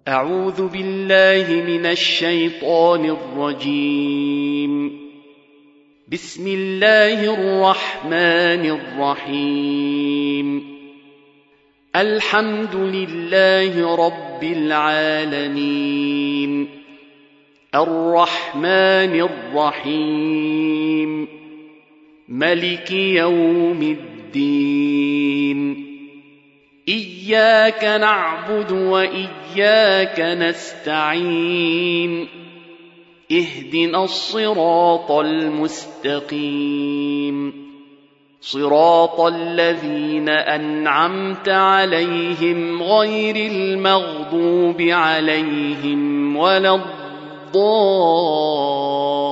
أعوذ بالله من الشيطان الرجيم. بسم الله الرحمن الرحيم. الحمد لله رب العالمين، الرحمن الرحيم، ملك يوم الدين. إياك نعبد وإياك نستعين. اهدنا الصراط المستقيم، صراط الذين أنعمت عليهم غير المغضوب عليهم ولا الضالين.